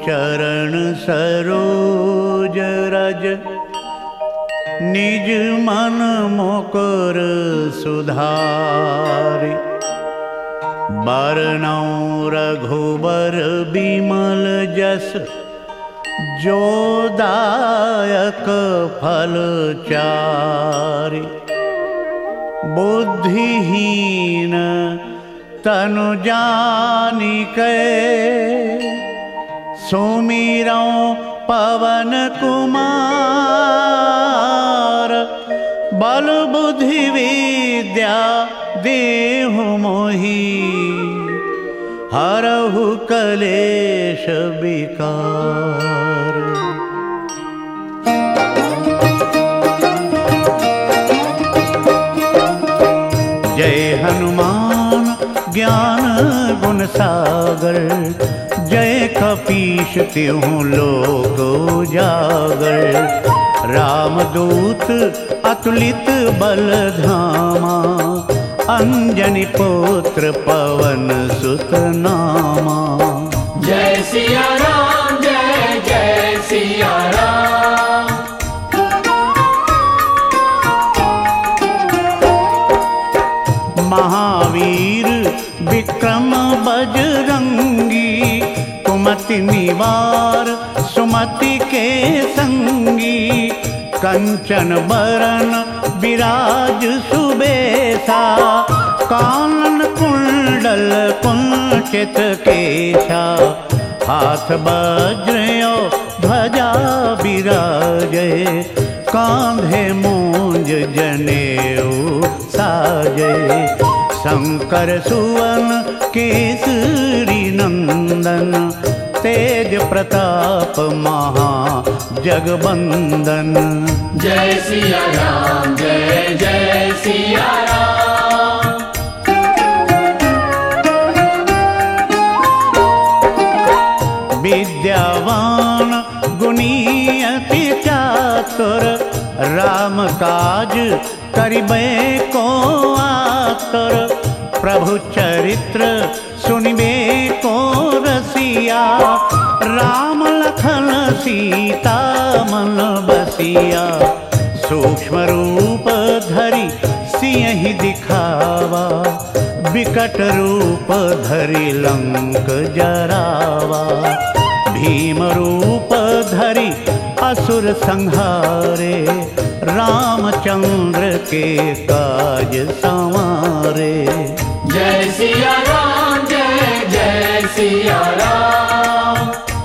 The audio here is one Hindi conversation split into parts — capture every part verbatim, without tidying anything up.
चरण सरोज रज, निज मन मुकुर सुधारि। बरनउँ रघुबर बिमल जस, जो दायक फल चारि। बुद्धिहीन तनु जानिकै, सुमिरौं पवन कुमार। बल बुद्धि विद्या देहु मोहि, हरहु कलेश विकार। जय हनुमान ज्ञान गुण सागर, जय कपीश तिहुँ लोक उजागर। रामदूत अतुलित बल धामा, अंजनी पुत्र पवन सुत नामा। जय सिया राम जय जय सिया राम। महावीर विक्रम बजरंगी, कुमति निवार सुमति के संगी। कंचन बरन विराज सुबेसा, कानन कुंडल कुंचित केशा। हाथ वज्र ध्वजा विराजे, कांधे मूंज जनेऊ साजे। शंकर सुवन केसरी नंदन, तेज प्रताप महा जगबंदन। जय सिया राम जय जय सिया राम। विद्यावान गुणी अति चातुर, राम काज करिबे को आतुर। प्रभु चरित्र सुनिबे को रसिया, राम लखन सीता मन बसिया। सूक्ष्म रूप धरि सियहि दिखावा, विकट रूप धरि लंक जरावा। भीम रूप धरि असुर संहारे, रामचंद्र के काज संवारे। जय सिया राम जय जय सिया राम।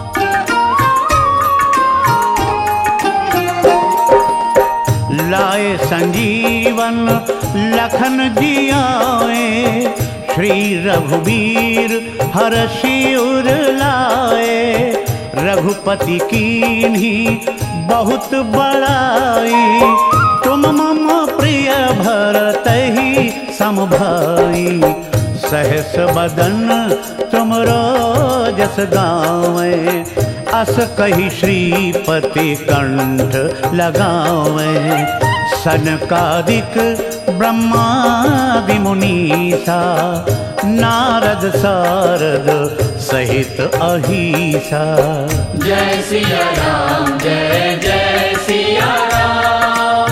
लाए संजीवन लखन जियाए, श्री रघुवीर हरषि उर लाए। रघुपति कीन्ही बहुत बड़ाई, तुम मम प्रिय भरतहि सम भाई। सहस बदन तुमरो जस गावें, अस कहि श्रीपति कंठ लगावें। सनकादिक ब्रह्मादि मुनीसा, नारद सारद सहित अहिसा। जय सिया राम जय जय सिया राम।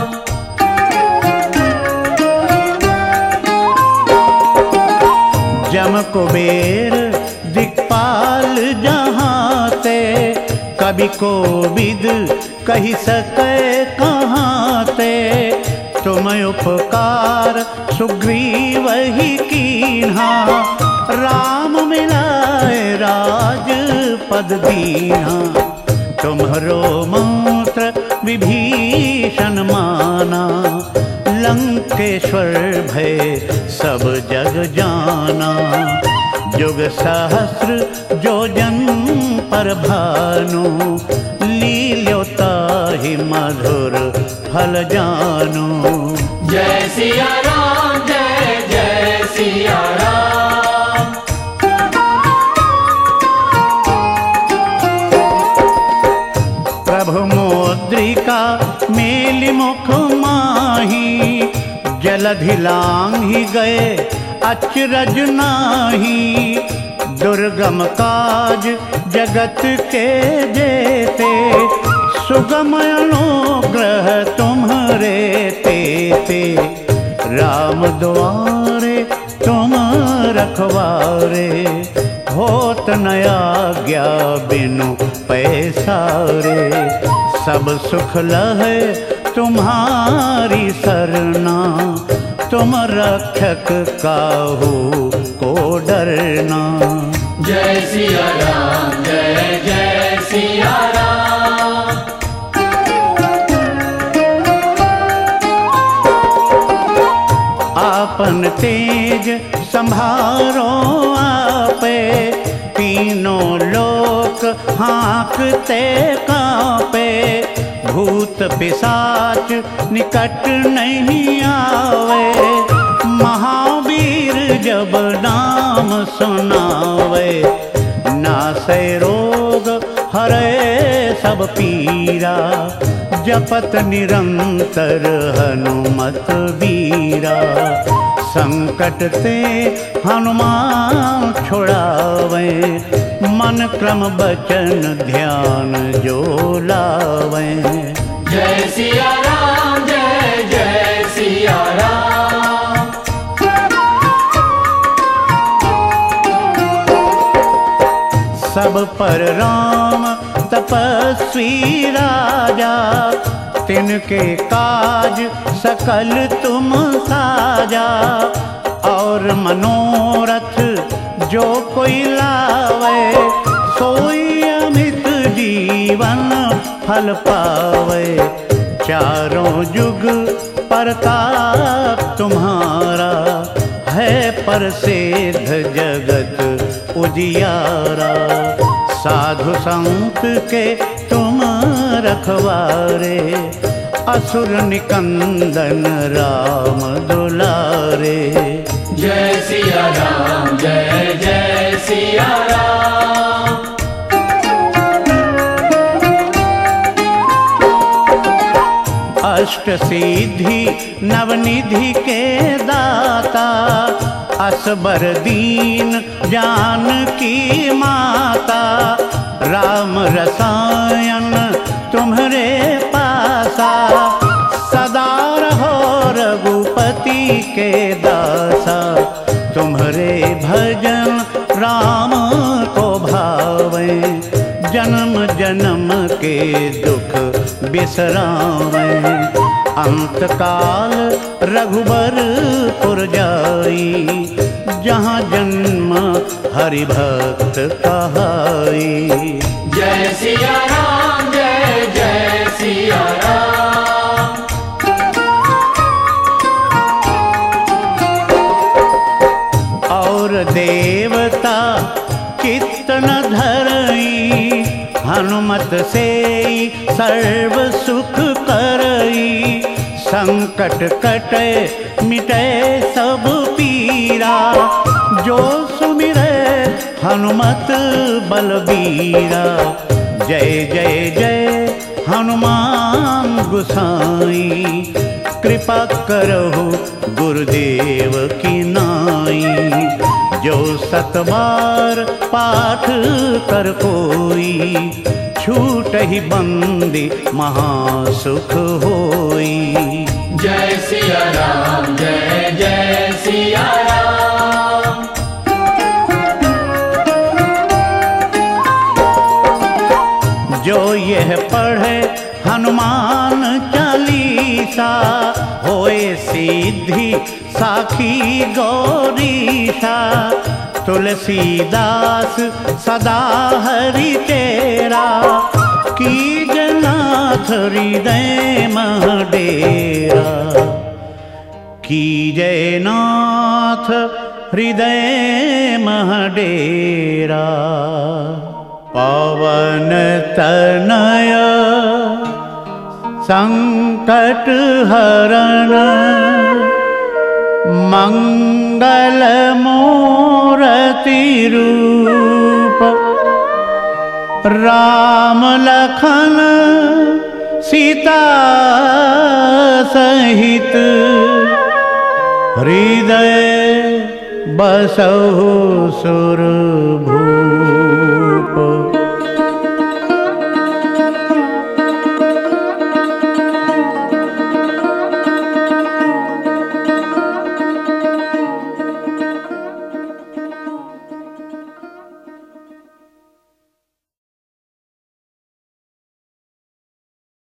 जम कुबेर दिक्पाल जहाँ ते, कवि कोविद कहि सकै कहाँ ते। तुम उपकार सुग्रीव ही कीन्हा, राम मिलाए राजपद दीन्हा। तुम्हरो मंत्र विभीषण माना, लंकेश्वर भय सब जग जाना। जुग सहस्र जो जन पर भानु, लील्योताहि मधुर फल जानु। जय सिया राम जय जय सिया राम। प्रभु मुद्रिका मेलि मुख माही, जलधि लांघि गए अचरज नाही। दुर्गम काज जगत के जेते, सुगम अनुग्रह तुम्हारे तेते। राम द्वारे तुम रखवारे, होत न आज्ञा बिनु पैसारे। सब सुख लहे तुम्हारी सरना, तुम रक्षक काहू को डरना। जय सिया राम जय जय सिया राम। आपन तेज संभारो आपे, तीनों लोक हाँकते कांपे। भूत पिशाच निकट नहीं आवे, महावीर जब नाम सुनावे। नासै रोग हरे सब पीरा, जपत निरंतर हनुमत वीरा। संकट ते हनुमान छुड़ावे, मन क्रम बचन ध्यान जो लावे। जय सिया राम जय जय सिया राम। सब पर राम तपस्वी राजा, तिनके काज सकल तुम साजा। और मनोरथ जो कोई लावे, सोई अमित जीवन फल पावे। चारों जुग प्रताप तुम्हारा, है प्रसिद्ध जगत उजियारा। साधु संत के तुम रखवारे, असुर निकंदन राम दुलारे। जय सिया राम जय जय सिया राम। अष्ट सिद्धि नवनिधि के दाता, असबर दीन जानकी माता। राम रसायन तुम्हारे पासा, सदा रहो रघुपति के दासा। तुम्हारे भजन राम को भावे, जन्म जन्म के दुख बिसरावे। अंत काल रघुबर पुर जाई, जहाँ जन्म हरि भक्त कहाई। जय सिया राम जय जय सिया राम। और देवता चित्त न धरई, हनुमत से सर्व सुख करई। संकट कटे मिटे सब पीरा, जो सुमिरे हनुमत बलबीरा। जय जय जय हनुमान गुसाई, कृपा करहु गुरुदेव की नाई। जो सत बार पाठ कर कोई, छूट ही बंदी महासुख होई। जय सिया राम जय जय सिया राम। जो यह पढ़े हनुमान चालीसा, होए सिद्धि साखी गौरीशा। तुलसीदास सदा हरि तेरा, कीजनाथ हृदय मह डेरा। कीजय नाथ हृदय मह डेरा। पवन तनय संकट हरण, मंगल मूर्ति रूप। राम लखन सीता सहित, हृदय बसहु सुरभूप।